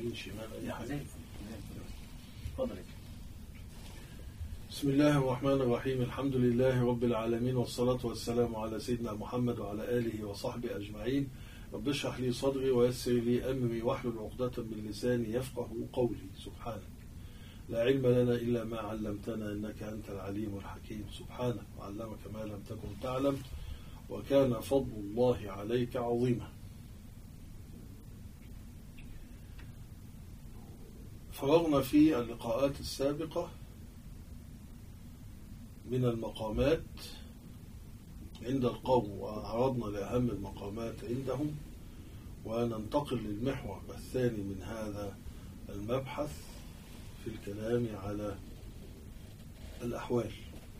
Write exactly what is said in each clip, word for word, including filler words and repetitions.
يمين شمال أي حاجة. تفضل. بسم الله الرحمن الرحيم. الحمد لله رب العالمين، والصلاة والسلام على سيدنا محمد وعلى آله وصحبه أجمعين. رب اشرح لي صدري ويسر لي أمري واحلل عقدة من لساني يفقه قولي. سبحانك لا علم لنا إلا ما علمتنا إنك أنت العليم الحكيم. سبحانك وعلمك ما لم تكن تعلم وكان فضل الله عليك عظيما. فرغنا في اللقاءات السابقة من المقامات عند القوم وعرضنا لأهم المقامات عندهم، وننتقل للمحور الثاني من هذا المبحث في الكلام على الأحوال.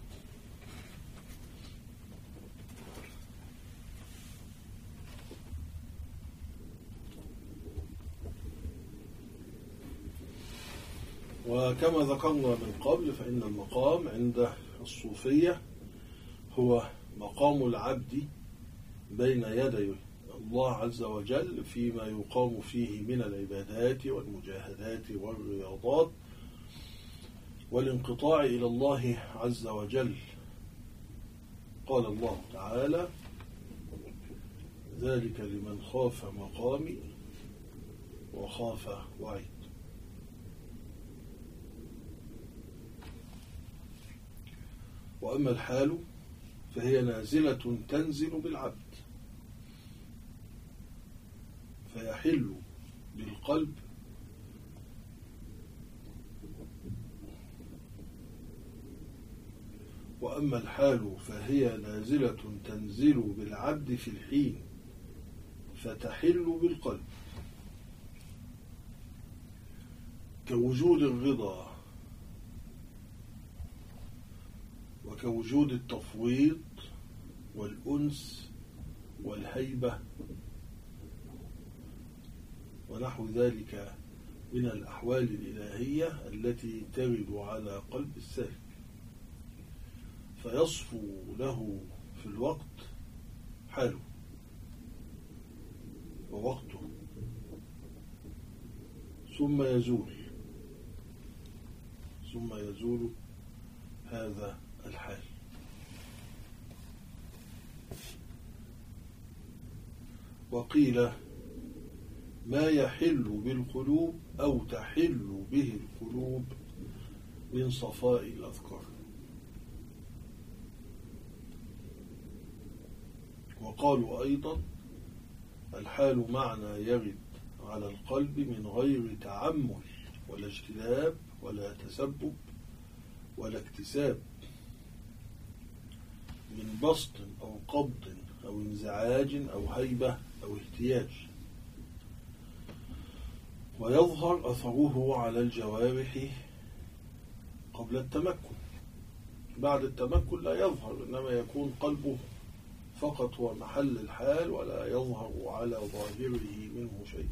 وكما ذكرنا من قبل فإن المقام عند الصوفية هو مقام العبد بين يدي الله عز وجل فيما يقام فيه من العبادات والمجاهدات والرياضات والانقطاع إلى الله عز وجل. قال الله تعالى: ذلك لمن خاف مقامي وخاف وعيد. وأما الحال فهي نازلة تنزل بالعبد، فيحل بالقلب وأما الحال فهي نازلة تنزل بالعبد في الحين فتحل بالقلب، كوجود الرضا وكوجود التفويض والأنس والهيبة ونحو ذلك من الأحوال الإلهية التي ترد على قلب السالك، فيصفو له في الوقت حاله ووقته ثم يزول ثم يزول هذا الحال. وقيل ما يحل بالقلوب أو تحل به القلوب من صفاء الأذكار. وقالوا أيضا الحال معنى يرد على القلب من غير تعمل ولا اجتلاب ولا تسبب ولا اكتساب، من بسط أو قبض أو انزعاج أو هيبة أو اهتياج، ويظهر أثره على الجوارح قبل التمكن. بعد التمكن لا يظهر، إنما يكون قلبه فقط هو محل الحال ولا يظهر على ظاهره منه شيء.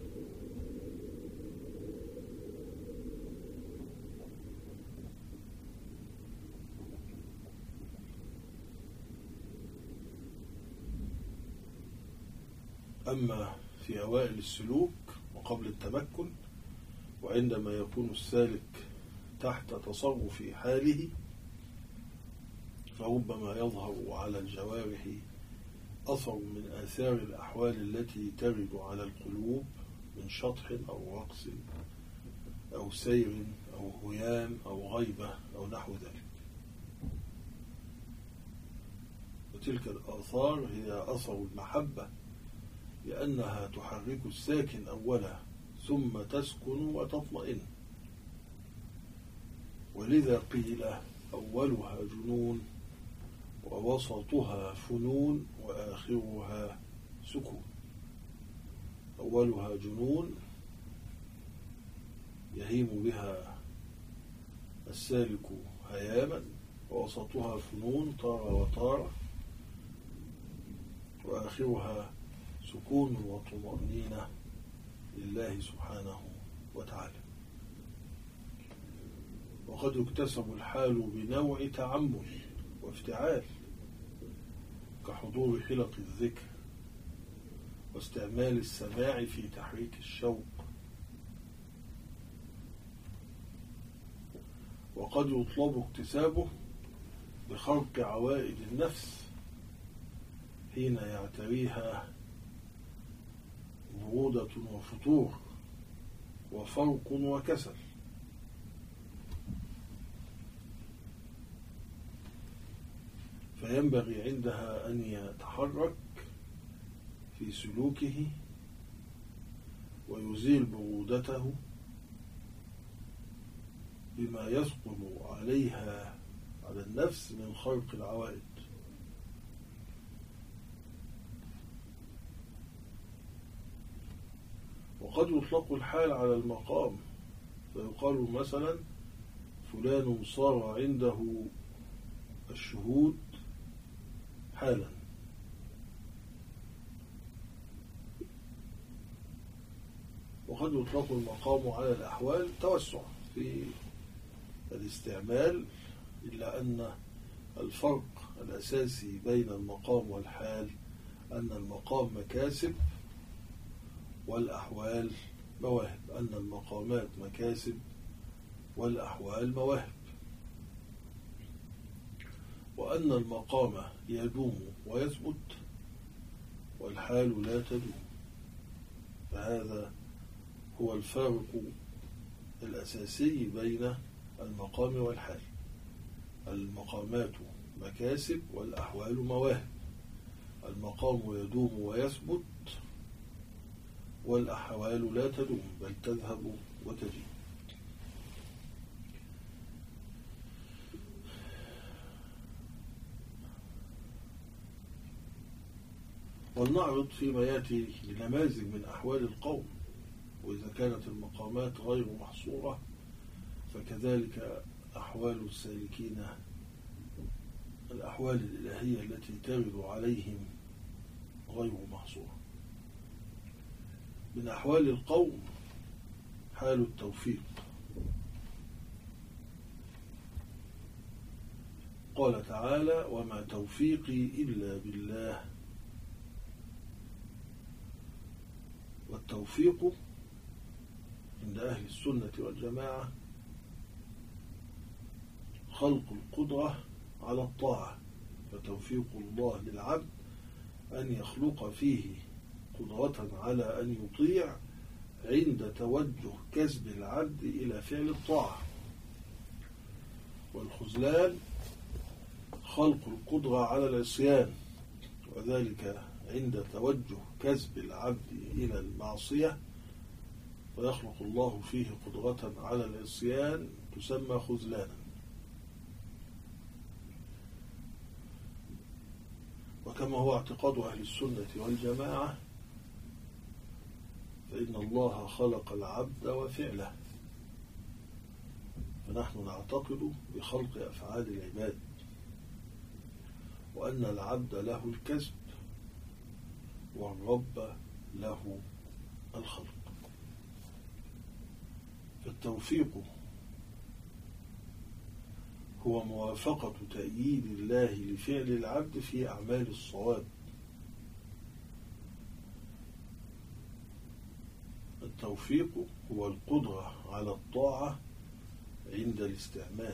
أما في أوائل السلوك وقبل التمكن وعندما يكون السالك تحت تصرف حاله فربما يظهر على الجوارح أثر من آثار الأحوال التي ترد على القلوب من شطح أو رقص أو سير أو هيام أو غيبة أو نحو ذلك. وتلك الآثار هي أثر المحبة، لأنها تحرك الساكن أولا ثم تسكن وتطمئن، ولذا قيل أولها جنون ووسطها فنون وآخرها سكون. أولها جنون يهيم بها السالك هياما، ووسطها فنون طار وطار، وآخرها سكون وطمأنينة لله سبحانه وتعالى. وقد يكتسب الحال بنوع تعمل وافتعال، كحضور حلق الذكر واستعمال السماع في تحريك الشوق وقد يطلب اكتسابه بخرق عوائد النفس حين يعتريها برودة وفتور وفرق وكسل، فينبغي عندها أن يتحرك في سلوكه ويزيل برودته بما يثقل عليها على النفس من خرق العوائد. وقد يطلق الحال على المقام، فيقال مثلا فلان صار عنده الشهود حالا، وقد يطلق المقام على الأحوال توسع في الاستعمال، إلا أن الفرق الأساسي بين المقام والحال أن المقام مكاسب والأحوال مواهب، أن المقامات مكاسب والأحوال مواهب، وأن المقام يدوم ويثبت والحال لا تدوم. فهذا هو الفارق الأساسي بين المقام والحال. المقامات مكاسب والأحوال مواهب، المقام يدوم ويثبت والأحوال لا تدوم بل تذهب وتجي. ولنعرض فيما يأتي لنماذج من أحوال القوم، وإذا كانت المقامات غير محصورة فكذلك أحوال السالكين، الأحوال الإلهية التي ترد عليهم غير محصورة. من أحوال القوم حال التوفيق. قال تعالى: وما توفيقي إلا بالله. والتوفيق عند أهل السنة والجماعة خلق القدرة على الطاعة، فتوفيق الله للعبد أن يخلق فيه قدرة على أن يطيع عند توجه كسب العبد إلى فعل الطاعة. والخذلان خلق القدرة على العصيان، وذلك عند توجه كسب العبد إلى المعصية، فيخلق الله فيه قدرة على العصيان تسمى خذلانا. وكما هو اعتقاد أهل السنة والجماعة فإن الله خلق العبد وفعله، فنحن نعتقد بخلق أفعال العباد، وأن العبد له الكسب والرب له الخلق. فالتوفيق هو موافقة تأييد الله لفعل العبد في أعمال الصواب. التوفيق هو القدرة على الطاعة عند الاستعمال.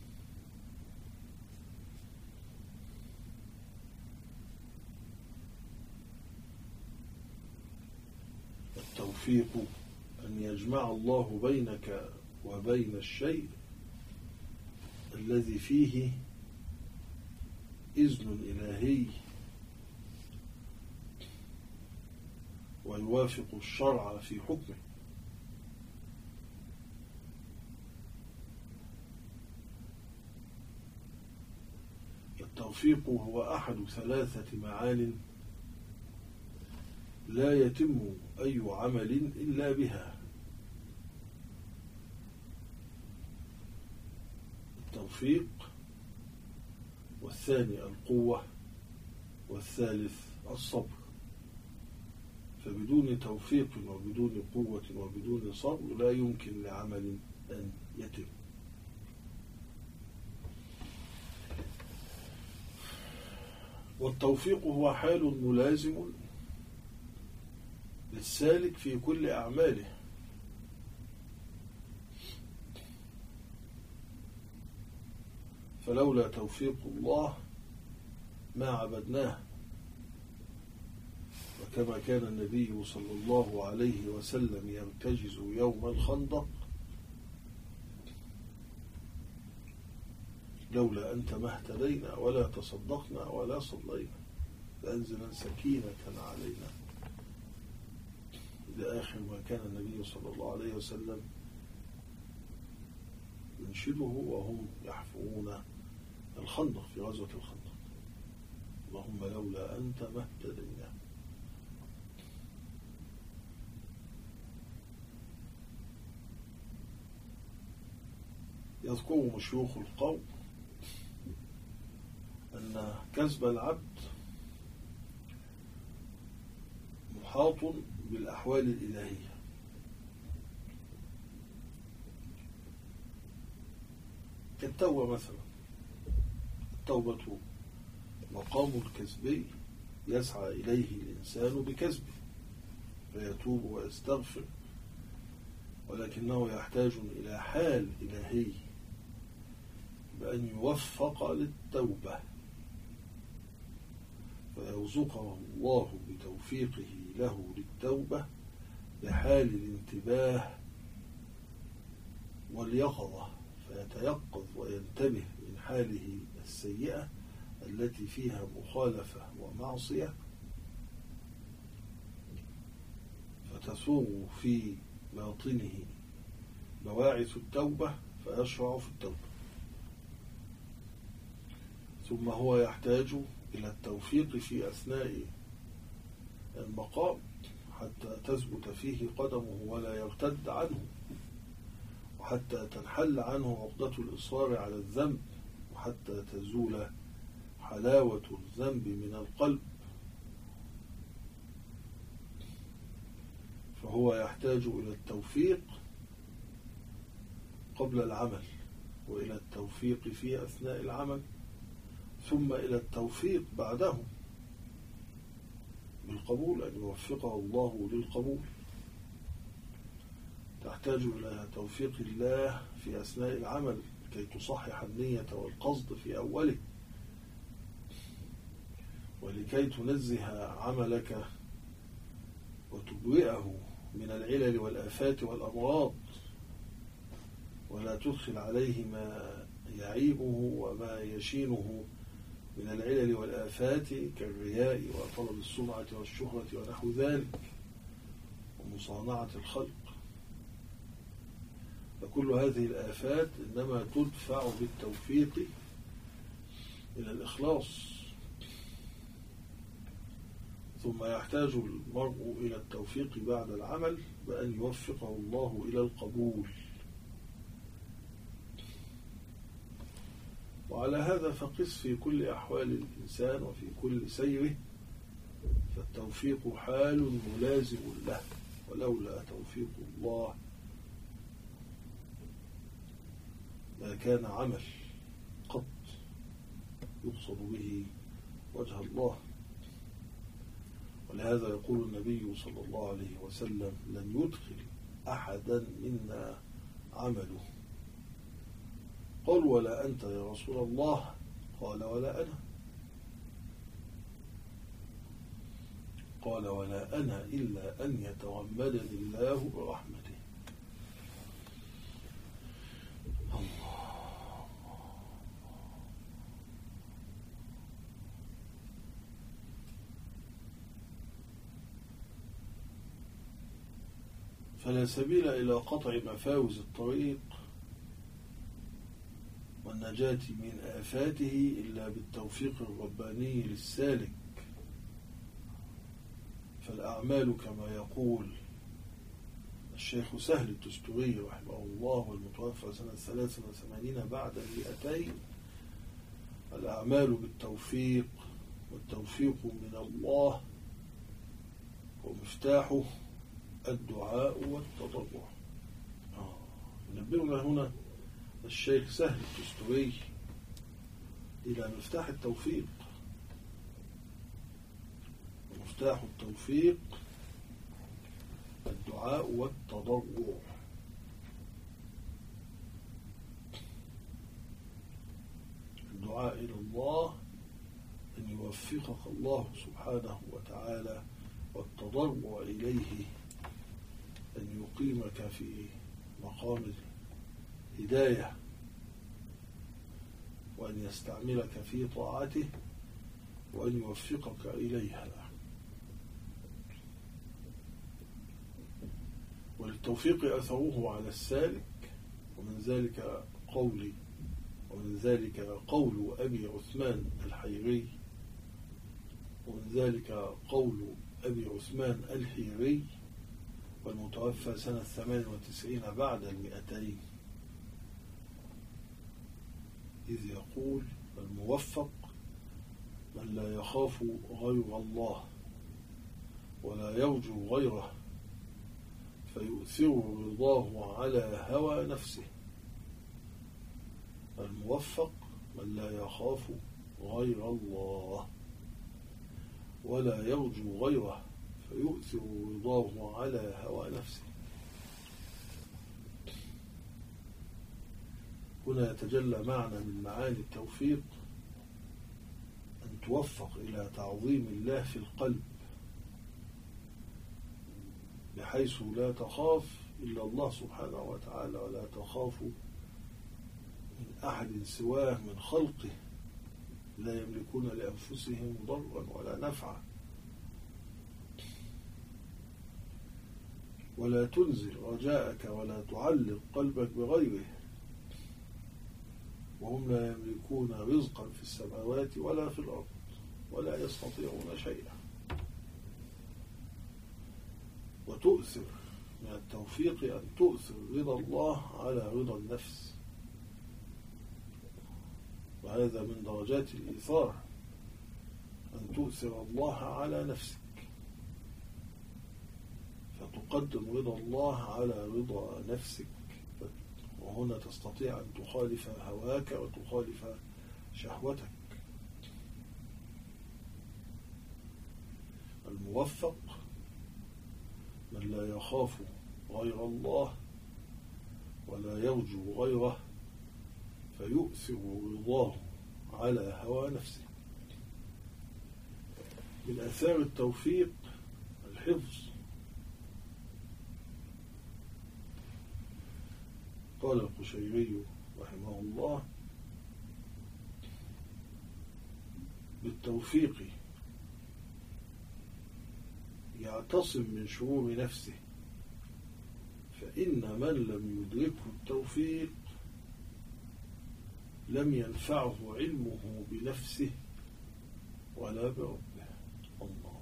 التوفيق أن يجمع الله بينك وبين الشيء الذي فيه إذن إلهي ويوافق الشرع في حكمه. التوفيق هو أحد ثلاثة معان لا يتم أي عمل إلا بها. التوفيق، والثاني القوة، والثالث الصبر. فبدون توفيق وبدون قوة وبدون صبر لا يمكن لعمل أن يتم. والتوفيق هو حال ملازم للسالك في كل أعماله، فلولا توفيق الله ما عبدناه. وكما كان النبي صلى الله عليه وسلم يرتجز يوم الخندق لولا أنت ما اهتدينا ولا تصدقنا ولا صلينا فأنزلا سكينة علينا، إلى آخر ما كان النبي صلى الله عليه وسلم ينشده وهم يحفرون الخندق في غزوة الخندق. اللهم لولا أنت ما اهتدينا. يذكر مشيوخ القوم أن كسب العبد محاط بالأحوال الإلهية، كالتوبة مثلا. التوبة مقام الكسبي يسعى إليه الإنسان بكسبه فيتوب ويستغفر، ولكنه يحتاج إلى حال إلهي بأن يوفق للتوبة فيرزقه الله بتوفيقه له للتوبة بحال الانتباه واليقظة، فيتيقظ وينتبه من حاله السيئة التي فيها مخالفة ومعصية، فتثور في باطنه بواعث التوبة فيشرع في التوبة. ثم هو يحتاج إلى التوفيق في أثناء المقام حتى تثبت فيه قدمه ولا يرتد عنه، وحتى تنحل عنه عقدة الإصرار على الذنب، وحتى تزول حلاوة الذنب من القلب. فهو يحتاج إلى التوفيق قبل العمل، وإلى التوفيق في أثناء العمل، ثم إلى التوفيق بعده بالقبول، أن يوفقه الله للقبول. تحتاج إلى توفيق الله في أثناء العمل كي تصحح النية والقصد في أوله، ولكي تنزه عملك وتبرئه من العلل والآفات والأمراض، ولا تدخل عليه ما يعيبه وما يشينه من العلل والآفات كالرياء وطلب السمعة والشهرة ونحو ذلك ومصانعة الخلق. فكل هذه الآفات إنما تدفع بالتوفيق إلى الإخلاص. ثم يحتاج المرء إلى التوفيق بعد العمل بأن يوفقه الله إلى القبول. وعلى هذا فقس في كل أحوال الإنسان وفي كل سيره، فالتوفيق حال ملازم له، ولولا توفيق الله ما كان عمل قط يقصد به وجه الله. ولهذا يقول النبي صلى الله عليه وسلم: لن يدخل أحدا منا عمله. قال: ولا أنت يا رسول الله؟ قال: ولا أنا. قال: ولا أنا إلا أن يتغمدني الله برحمته. الله. فلا سبيل إلى قطع مفاوز الطريق والنجاة من آفاته إلا بالتوفيق الرباني للسالك. فالأعمال كما يقول الشيخ سهل التستري رحمه الله والمتوفى سنة ثلاث وثمانين بعد المئتين، الأعمال بالتوفيق، والتوفيق من الله ومفتاحه الدعاء والتضرع. نبهنا هنا الشيخ سهل التستري إلى مفتاح التوفيق، ومفتاح التوفيق الدعاء والتضرع. الدعاء إلى الله أن يوفقك الله سبحانه وتعالى، والتضرع إليه أن يقيمك في مقام الهداية، وأن يستعملك في طاعته، وأن يوفقك إليها. وللتوفيق أثره على السالك، ومن ذلك قولي ومن ذلك قول أبي عثمان الحيري ومن ذلك قول أبي عثمان الحيري والمتوفى سنة ثمان وتسعين بعد المئتين، إذ يقول: الموفق من لا يخاف غير الله ولا يرجو غيره، فيؤثر رضاه على هوى نفسه. الموفق من لا يخاف غير الله ولا يرجو غيره، فيؤثر رضاه على هوى نفسه. هنا يتجلى معنى من معاني التوفيق أن توفق إلى تعظيم الله في القلب، بحيث لا تخاف إلا الله سبحانه وتعالى، ولا تخاف من أحد سواه من خلقه لا يملكون لأنفسهم ضرا ولا نفعا، ولا تنزل رجاءك ولا تعلق قلبك بغيره، وهم لا يملكون رزقا في السماوات ولا في الأرض ولا يستطيعون شيئا. وتؤثر من التوفيق أن تؤثر رضا الله على رضا النفس، وهذا من درجات الإيثار، أن تؤثر الله على نفسك، فتقدم رضا الله على رضا نفسك، وهنا تستطيع أن تخالف هواك وتخالف شهوتك. الموفق من لا يخاف غير الله ولا يرجو غيره، فيؤثر رضاه على هوى نفسه. من آثار التوفيق الحفظ. قال القشيري رحمه الله: بالتوفيق يعتصم من شرور نفسه، فإن من لم يدركه التوفيق لم ينفعه علمه بنفسه ولا بربه. الله.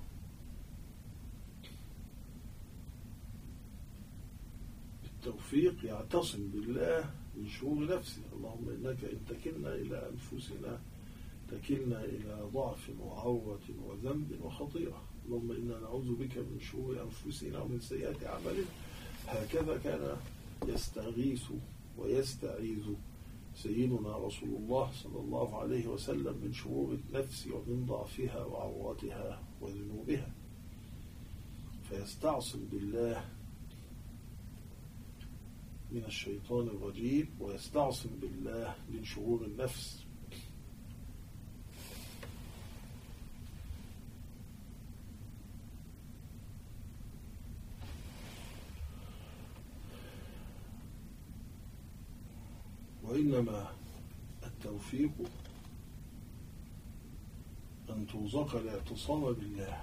بالتوفيق يعتصم بالله من شرور نفسه. اللهم إنك إن تكلنا إلى أنفسنا تكلنا إلى ضعف وعورة وذنب وخطيئة. اللهم إنا نعوذ بك من شرور أنفسنا ومن سيئات أعمالنا. هكذا كان يستغيث ويستعيذ سيدنا رسول الله صلى الله عليه وسلم من شرور النفس ومن ضعفها وعوراتها وذنوبها، فيستعصم بالله من الشيطان الرجيم، ويستعصم بالله من شرور النفس. وإنما التوفيق أن ترزق الاعتصام بالله،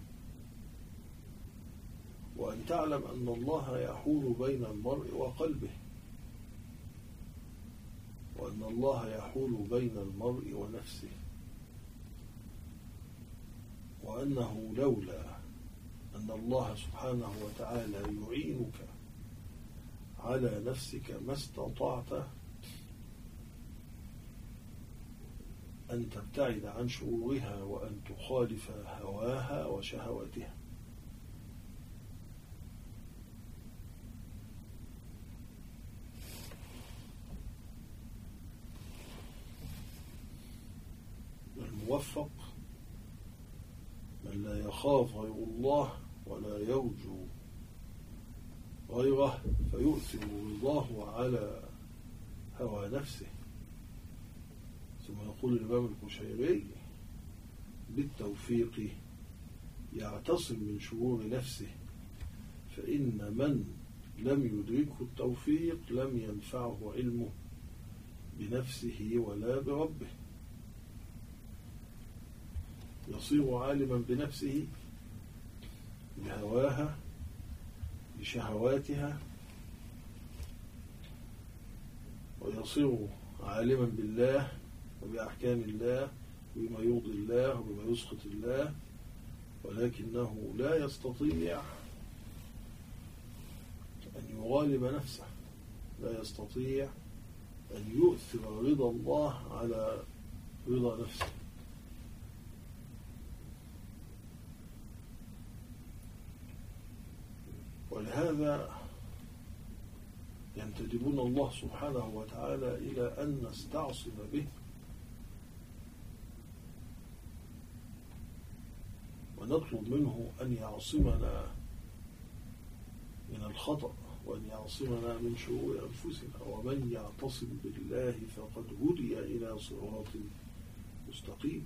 وأن تعلم أن الله يحول بين المرء وقلبه، وأن الله يحول بين المرء ونفسه، وأنه لولا أن الله سبحانه وتعالى يعينك على نفسك ما استطعت أن تبتعد عن شرورها وأن تخالف هواها وشهواتها. الموفق من لا يخاف غير الله ولا يرجو غيره، فيؤثر رضاه على هوى نفسه، ثم يقول الإمام القشيري بالتوفيق يعتصم من شرور نفسه، فإن من لم يدركه التوفيق لم ينفعه علمه بنفسه ولا بربه، يصير عالما بنفسه بهواها بشهواتها، ويصير عالما بالله وبأحكام الله وبما يرضي الله وبما يسخط الله، ولكنه لا يستطيع أن يغالب نفسه، لا يستطيع أن يؤثر رضا الله على رضا نفسه. ولهذا ينتدبون الله سبحانه وتعالى إلى أن نستعصم به ونطلب منه أن يعصمنا من الخطأ وأن يعصمنا من شرور أنفسنا. ومن يعتصم بالله فقد هدي إلى صراط مستقيم.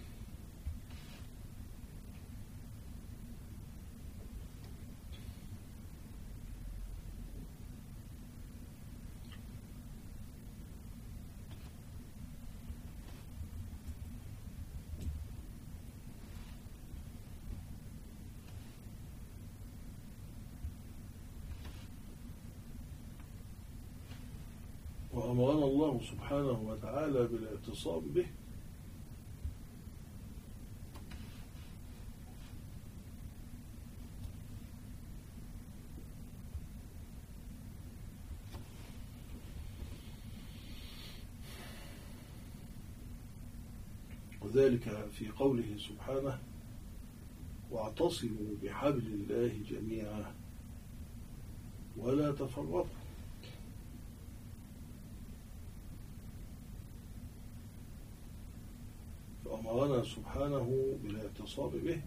وأمرنا الله سبحانه وتعالى بالاعتصام به، وذلك في قوله سبحانه: واعتصموا بحبل الله جميعا ولا تفرقوا. فأمرنا سبحانه بالاعتصام به،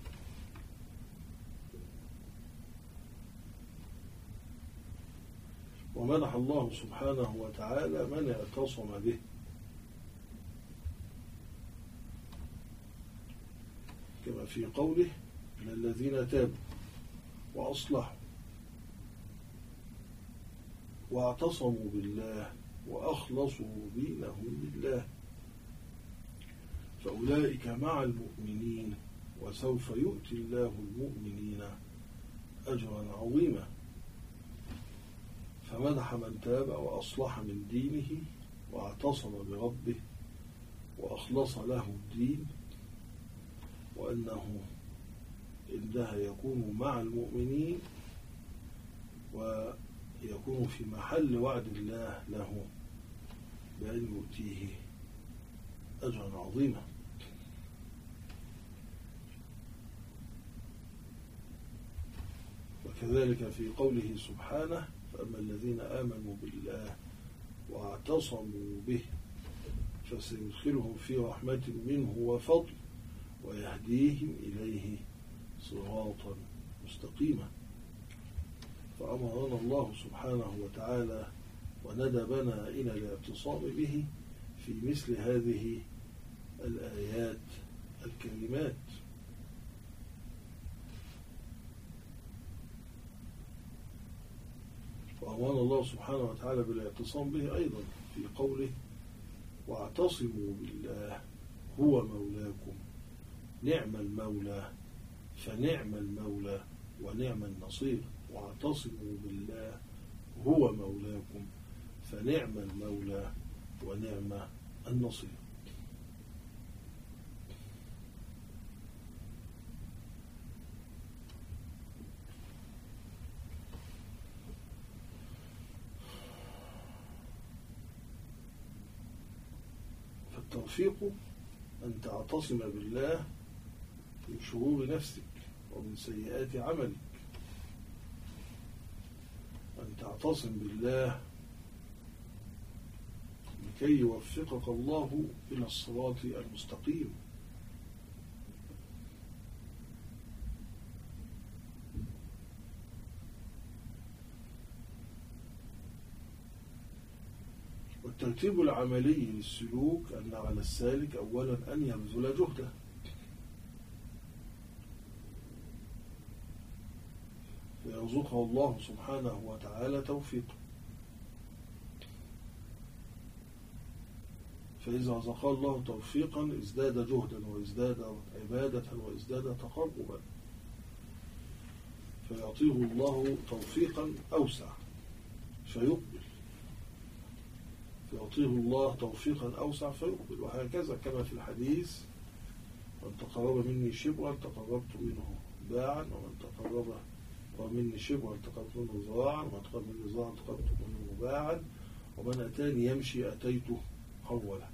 ومنح الله سبحانه وتعالى من اعتصم به، كما في قوله: إلى الذين تابوا وأصلحوا واعتصموا بالله وأخلصوا دينهم لله فأولئك مع المؤمنين وسوف يؤتي الله المؤمنين أجرا عظيما. فمدح من تاب وأصلح من دينه واعتصم بربه وأخلص له الدين، وأنه عندها يكون مع المؤمنين ويكون في محل وعد الله له بأن يؤتيه أجرا عظيما. وكذلك في قوله سبحانه: فأما الذين آمنوا بالله واعتصموا به فسيدخلهم في رحمة منه وفضل ويهديهم إليه صراطا مستقيما. فأمرنا الله سبحانه وتعالى وندبنا إلى الاعتصام به في مثل هذه الآيات الكريمات. وأمرنا الله سبحانه وتعالى بالاعتصام به أيضا في قوله: واعتصموا بالله هو مولاكم نعم المولى فنعم المولى ونعم النصير. واعتصموا بالله هو مولاكم فنعم المولى ونعم النصير. فالتوفيق أن تعتصم بالله من شرور نفسك ومن سيئات عملك، أن تعتصم بالله لكي يوفقك الله إلى الصراط المستقيم. والترتيب العملي للسلوك أن على السالك أولا أن يبذل جهده، فيرزقه الله سبحانه وتعالى توفيقه. فإذا رزقه الله توفيقا ازداد جهدا وازداد عبادة وازداد تقربا، فيعطيه الله توفيقا أوسع فيقبل، فيعطيه الله توفيقا أوسع فيقبل، وهكذا كما في الحديث: من تقرب مني شبرا تقربت منه باعا، ومن تقرب مني شبرا تقربت منه ذراعا، ومن تقرب مني ذراعا تقربت منه باعا، ومن أتاني يمشي أتيته هرولا.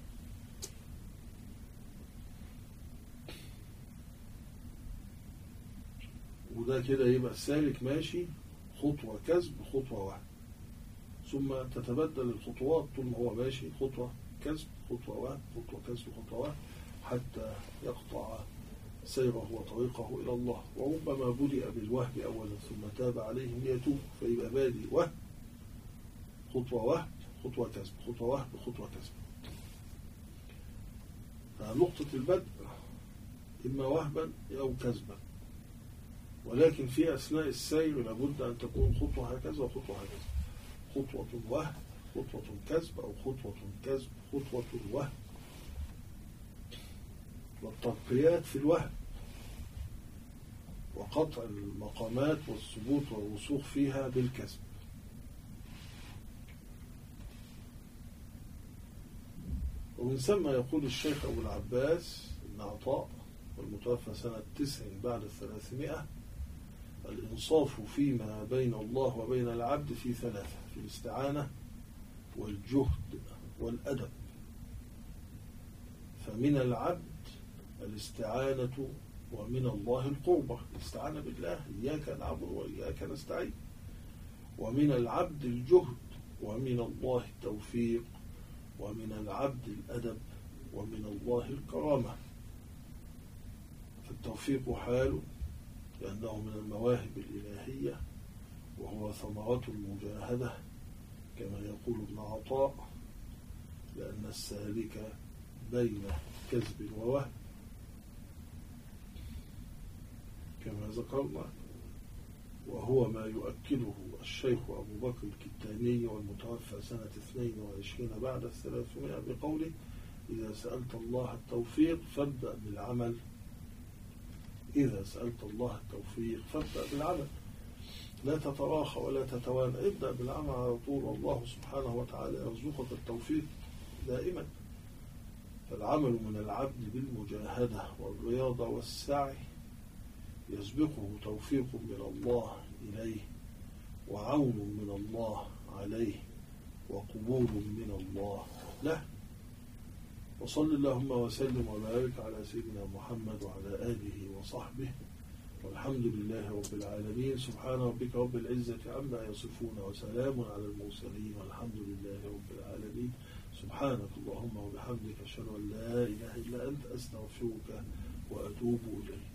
وده كده يبقى السالك ماشي خطوة كسب خطوة واحدة، ثم تتبدل الخطوات طول ما هو ماشي، خطوة كسب خطوة واحدة، خطوة كسب خطوة واحدة، حتى يقطع سيره وطريقه إلى الله. وربما بدأ بالوهب أولا ثم تاب عليهم ليتوب، فيبقى بادي وهب خطوة وهب خطوة كسب، خطوة وهب خطوة كسب. فنقطة البدء إما وهبا أو كسبا، ولكن في أثناء السير لابد أن تكون خطوة هكذا وخطوة هكذا، خطوة وهب خطوة كسب، أو خطوة كسب خطوة وهب. والترقيات في الوهب، وقطع المقامات والثبوت والرسوخ فيها بالكسب. ومن ثم يقول الشيخ أبو العباس بن عطاء والمتوفى سنة تسع بعد الثلاثمائة: الإنصاف فيما بين الله وبين العبد في ثلاثة: في الاستعانة والجهد والأدب. فمن العبد الاستعانة، ومن الله القربة، الاستعانة بالله، إياك نعبد وإياك نستعين. ومن العبد الجهد، ومن الله التوفيق، ومن العبد الأدب، ومن الله الكرامة. فالتوفيق حال، لأنه من المواهب الإلهية، وهو ثمرة المجاهدة كما يقول ابن عطاء، لأن السالك بين كسب ووهب كما ذكرنا. وهو ما يؤكده الشيخ أبو بكر الكتاني والمتوفى سنة اثنين وعشرين بعد الثلاثمائة بقوله: إذا سألت الله التوفيق فابدأ بالعمل. إذا سألت الله التوفيق فابدأ بالعمل، لا تتراخى ولا تتوانى، ابدأ بالعمل على طول، والله سبحانه وتعالى يرزقك التوفيق دائما. فالعمل من العبد بالمجاهدة والرياضة والسعي يسبقه توفيق من الله إليه، وعون من الله عليه، وقبول من الله له. وصل اللهم وسلم وبارك على سيدنا محمد وعلى آله وصحبه، والحمد لله رب العالمين. سبحان ربك رب العزة عما يصفون، وسلام على المرسلين، والحمد لله رب العالمين. سبحانك اللهم وبحمدك، أشهد أن لا إله إلا أنت، أستغفرك وأتوب إليك.